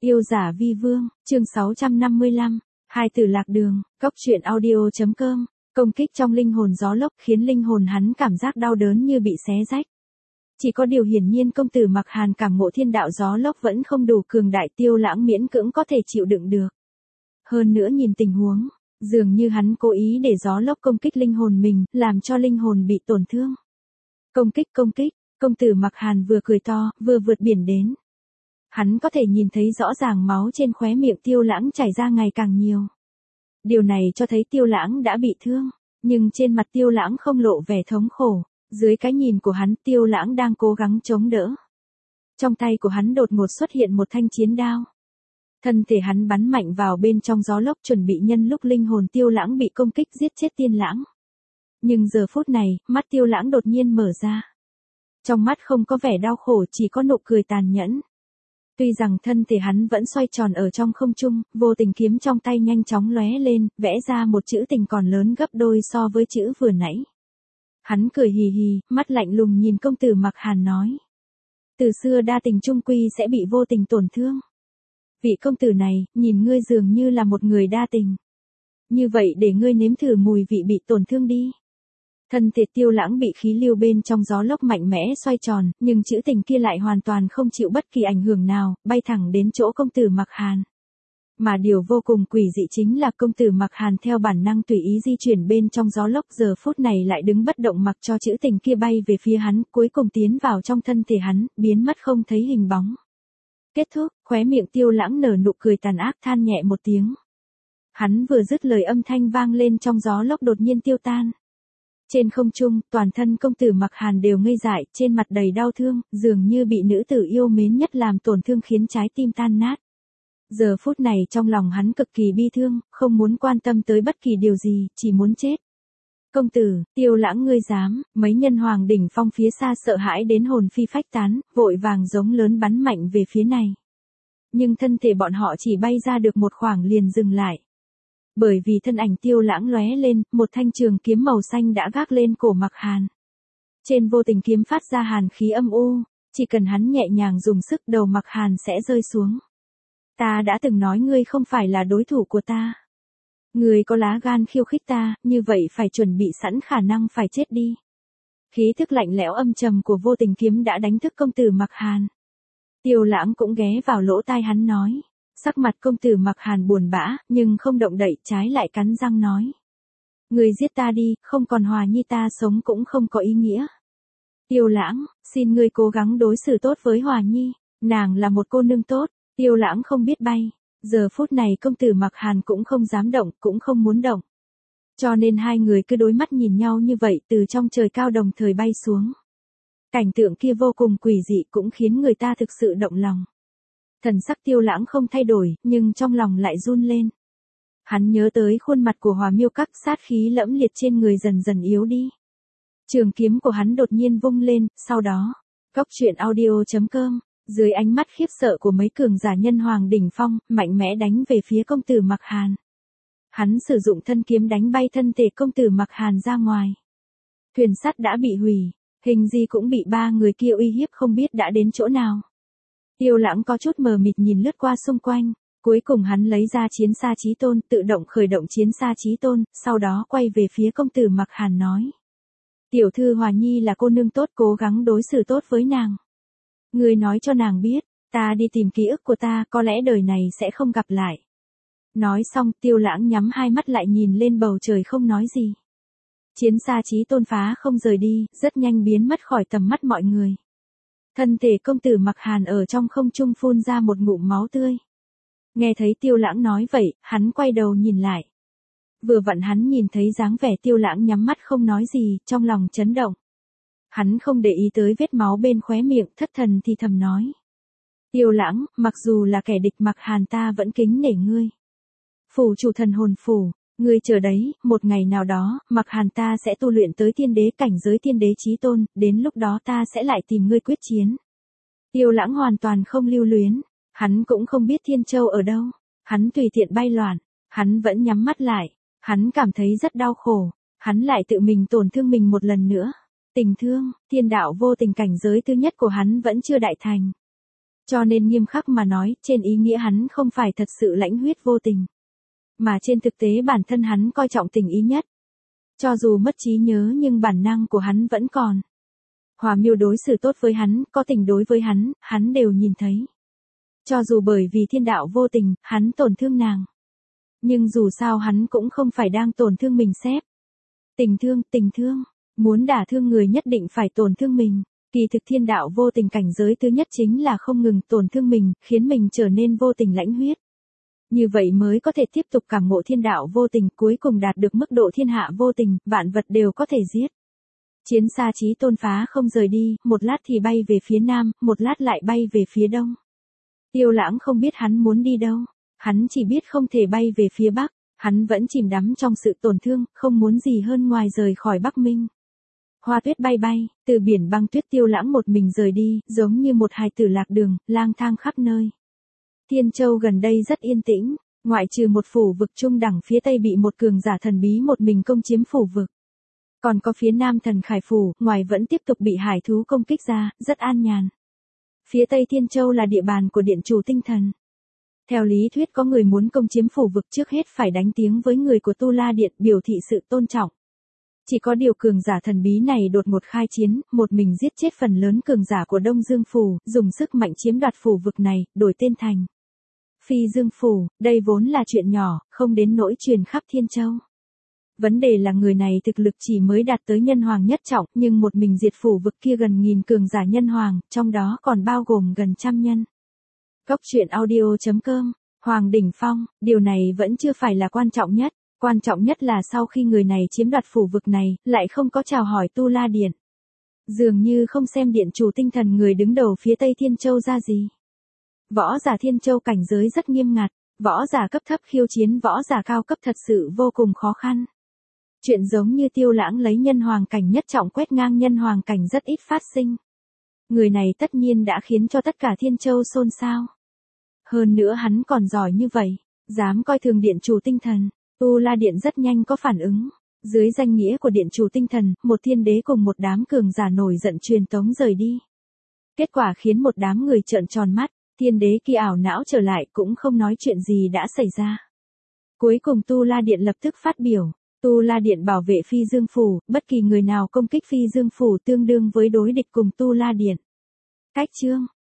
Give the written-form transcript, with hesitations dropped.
Yêu giả vi vương, chương 655, hai tử lạc đường, cốc truyện audio.com, công kích trong linh hồn gió lốc khiến linh hồn hắn cảm giác đau đớn như bị xé rách. Chỉ có điều hiển nhiên công tử Mặc Hàn cảm ngộ thiên đạo gió lốc vẫn không đủ cường đại, Tiêu Lãng miễn cưỡng có thể chịu đựng được. Hơn nữa nhìn tình huống, dường như hắn cố ý để gió lốc công kích linh hồn mình, làm cho linh hồn bị tổn thương. Công kích, công tử Mặc Hàn vừa cười to, vừa vượt biển đến. Hắn có thể nhìn thấy rõ ràng máu trên khóe miệng Tiêu Lãng chảy ra ngày càng nhiều. Điều này cho thấy Tiêu Lãng đã bị thương, nhưng trên mặt Tiêu Lãng không lộ vẻ thống khổ, dưới cái nhìn của hắn Tiêu Lãng đang cố gắng chống đỡ. Trong tay của hắn đột ngột xuất hiện một thanh chiến đao. Thân thể hắn bắn mạnh vào bên trong gió lốc chuẩn bị nhân lúc linh hồn Tiêu Lãng bị công kích giết chết Tiên Lãng. Nhưng giờ phút này, mắt Tiêu Lãng đột nhiên mở ra. Trong mắt không có vẻ đau khổ, chỉ có nụ cười tàn nhẫn. Tuy rằng thân thể hắn vẫn xoay tròn ở trong không trung, vô tình kiếm trong tay nhanh chóng lóe lên, vẽ ra một chữ tình còn lớn gấp đôi so với chữ vừa nãy. Hắn cười hì hì, mắt lạnh lùng nhìn công tử Mặc Hàn nói. Từ xưa đa tình trung quy sẽ bị vô tình tổn thương. Vị công tử này, nhìn ngươi dường như là một người đa tình. Như vậy để ngươi nếm thử mùi vị bị tổn thương đi. Thân thể Tiêu Lãng bị khí lưu bên trong gió lốc mạnh mẽ xoay tròn, nhưng chữ tình kia lại hoàn toàn không chịu bất kỳ ảnh hưởng nào, bay thẳng đến chỗ công tử Mặc Hàn. Mà điều vô cùng quỷ dị chính là công tử Mặc Hàn theo bản năng tùy ý di chuyển bên trong gió lốc, giờ phút này lại đứng bất động mặc cho chữ tình kia bay về phía hắn, cuối cùng tiến vào trong thân thể hắn, biến mất không thấy hình bóng. Kết thúc, khóe miệng Tiêu Lãng nở nụ cười tàn ác, than nhẹ một tiếng. Hắn vừa dứt lời âm thanh vang lên trong gió lốc đột nhiên tiêu tan. Trên không trung, toàn thân công tử Mặc Hàn đều ngây dại, trên mặt đầy đau thương, dường như bị nữ tử yêu mến nhất làm tổn thương khiến trái tim tan nát. Giờ phút này trong lòng hắn cực kỳ bi thương, không muốn quan tâm tới bất kỳ điều gì, chỉ muốn chết. Công tử, Tiêu Lãng ngươi dám, mấy nhân hoàng đỉnh phong phía xa sợ hãi đến hồn phi phách tán, vội vàng giống lớn bắn mạnh về phía này. Nhưng thân thể bọn họ chỉ bay ra được một khoảng liền dừng lại. Bởi vì thân ảnh Tiêu Lãng lóe lên, một thanh trường kiếm màu xanh đã gác lên cổ Mặc Hàn. Trên vô tình kiếm phát ra hàn khí âm u, chỉ cần hắn nhẹ nhàng dùng sức đầu Mặc Hàn sẽ rơi xuống. Ta đã từng nói ngươi không phải là đối thủ của ta. Ngươi có lá gan khiêu khích ta, như vậy phải chuẩn bị sẵn khả năng phải chết đi. Khí thức lạnh lẽo âm trầm của vô tình kiếm đã đánh thức công tử Mặc Hàn. Tiêu Lãng cũng ghé vào lỗ tai hắn nói. Sắc mặt công tử Mặc Hàn buồn bã, nhưng không động đậy, trái lại cắn răng nói. Ngươi giết ta đi, không còn Hòa Nhi ta sống cũng không có ý nghĩa. Tiêu Lãng, xin ngươi cố gắng đối xử tốt với Hòa Nhi, nàng là một cô nương tốt. Tiêu Lãng không biết bay, giờ phút này công tử Mặc Hàn cũng không dám động, cũng không muốn động. Cho nên hai người cứ đối mắt nhìn nhau như vậy, từ trong trời cao đồng thời bay xuống. Cảnh tượng kia vô cùng quỷ dị cũng khiến người ta thực sự động lòng. Thần sắc Tiêu Lãng không thay đổi, nhưng trong lòng lại run lên. Hắn nhớ tới khuôn mặt của Hòa Miêu Các, sát khí lẫm liệt trên người dần dần yếu đi. Trường kiếm của hắn đột nhiên vung lên, sau đó, cốc truyện audio.com, dưới ánh mắt khiếp sợ của mấy cường giả nhân hoàng đỉnh phong, mạnh mẽ đánh về phía công tử Mặc Hàn. Hắn sử dụng thân kiếm đánh bay thân thể công tử Mặc Hàn ra ngoài. Thuyền sắt đã bị hủy, hình gì cũng bị ba người kia uy hiếp không biết đã đến chỗ nào. Tiêu Lãng có chút mờ mịt nhìn lướt qua xung quanh, cuối cùng hắn lấy ra chiến xa chí tôn, tự động khởi động chiến xa chí tôn, sau đó quay về phía công tử Mặc Hàn nói. Tiểu thư Hòa Nhi là cô nương tốt, cố gắng đối xử tốt với nàng. Ngươi nói cho nàng biết, ta đi tìm ký ức của ta, có lẽ đời này sẽ không gặp lại. Nói xong Tiêu Lãng nhắm hai mắt lại nhìn lên bầu trời không nói gì. Chiến xa chí tôn phá không rời đi, rất nhanh biến mất khỏi tầm mắt mọi người. Thân thể công tử Mặc Hàn ở trong không trung phun ra một ngụm máu tươi. Nghe thấy Tiêu Lãng nói vậy, hắn quay đầu nhìn lại. Vừa vặn hắn nhìn thấy dáng vẻ Tiêu Lãng nhắm mắt không nói gì, trong lòng chấn động. Hắn không để ý tới vết máu bên khóe miệng, thất thần thì thầm nói. Tiêu Lãng, mặc dù là kẻ địch Mặc Hàn ta vẫn kính nể ngươi. Phủ chủ thần hồn phủ, ngươi chờ đấy, một ngày nào đó, Mặc Hàn ta sẽ tu luyện tới tiên đế cảnh giới tiên đế chí tôn, đến lúc đó ta sẽ lại tìm ngươi quyết chiến. Tiêu Lãng hoàn toàn không lưu luyến, hắn cũng không biết Thiên Châu ở đâu, hắn tùy tiện bay loạn, hắn vẫn nhắm mắt lại, hắn cảm thấy rất đau khổ, hắn lại tự mình tổn thương mình một lần nữa. Tình thương, thiên đạo vô tình cảnh giới thứ nhất của hắn vẫn chưa đại thành. Cho nên nghiêm khắc mà nói, trên ý nghĩa hắn không phải thật sự lãnh huyết vô tình. Mà trên thực tế bản thân hắn coi trọng tình ý nhất. Cho dù mất trí nhớ nhưng bản năng của hắn vẫn còn. Hòa Miêu đối xử tốt với hắn, có tình đối với hắn đều nhìn thấy. Cho dù bởi vì thiên đạo vô tình, hắn tổn thương nàng. Nhưng dù sao hắn cũng không phải đang tổn thương mình xếp. Tình thương, muốn đả thương người nhất định phải tổn thương mình. Kỳ thực thiên đạo vô tình cảnh giới thứ nhất chính là không ngừng tổn thương mình, khiến mình trở nên vô tình lãnh huyết. Như vậy mới có thể tiếp tục cảm ngộ thiên đạo vô tình, cuối cùng đạt được mức độ thiên hạ vô tình, vạn vật đều có thể giết. Chiến xa Chí Tôn phá không rời đi, một lát thì bay về phía nam, một lát lại bay về phía đông. Tiêu Lãng không biết hắn muốn đi đâu, hắn chỉ biết không thể bay về phía bắc, hắn vẫn chìm đắm trong sự tổn thương, không muốn gì hơn ngoài rời khỏi Bắc Minh. Hoa tuyết bay bay, từ biển băng tuyết Tiêu Lãng một mình rời đi, giống như một hài tử lạc đường, lang thang khắp nơi. Thiên Châu gần đây rất yên tĩnh, ngoại trừ một phủ vực trung đẳng phía tây bị một cường giả thần bí một mình công chiếm phủ vực. Còn có phía nam Thần Khải phủ, ngoài vẫn tiếp tục bị hải thú công kích ra, rất an nhàn. Phía tây Thiên Châu là địa bàn của điện chủ tinh thần. Theo lý thuyết có người muốn công chiếm phủ vực trước hết phải đánh tiếng với người của Tu La Điện biểu thị sự tôn trọng. Chỉ có điều cường giả thần bí này đột ngột khai chiến, một mình giết chết phần lớn cường giả của Đông Dương Phủ, dùng sức mạnh chiếm đoạt phủ vực này, đổi tên thành Phi Dương Phủ. Đây vốn là chuyện nhỏ, không đến nỗi truyền khắp Thiên Châu. Vấn đề là người này thực lực chỉ mới đạt tới nhân hoàng nhất trọng, nhưng một mình diệt phủ vực kia gần 1000 cường giả nhân hoàng, trong đó còn bao gồm gần 100 nhân. Góc truyện audio.com, Hoàng Đỉnh Phong, điều này vẫn chưa phải là quan trọng nhất. Quan trọng nhất là sau khi người này chiếm đoạt phủ vực này, lại không có chào hỏi Tu La Điện. Dường như không xem điện chủ tinh thần người đứng đầu phía Tây Thiên Châu ra gì. Võ giả Thiên Châu cảnh giới rất nghiêm ngặt, võ giả cấp thấp khiêu chiến võ giả cao cấp thật sự vô cùng khó khăn. Chuyện giống như Tiêu Lãng lấy nhân hoàng cảnh nhất trọng quét ngang nhân hoàng cảnh rất ít phát sinh. Người này tất nhiên đã khiến cho tất cả Thiên Châu xôn xao. Hơn nữa hắn còn giỏi như vậy, dám coi thường điện chủ tinh thần. Tu La Điện rất nhanh có phản ứng. Dưới danh nghĩa của điện chủ tinh thần, một thiên đế cùng một đám cường giả nổi giận truyền tống rời đi. Kết quả khiến một đám người trợn tròn mắt, thiên đế kia ảo não trở lại cũng không nói chuyện gì đã xảy ra. Cuối cùng Tu La Điện lập tức phát biểu, Tu La Điện bảo vệ Phi Dương Phủ, bất kỳ người nào công kích Phi Dương Phủ tương đương với đối địch cùng Tu La Điện. Cách chương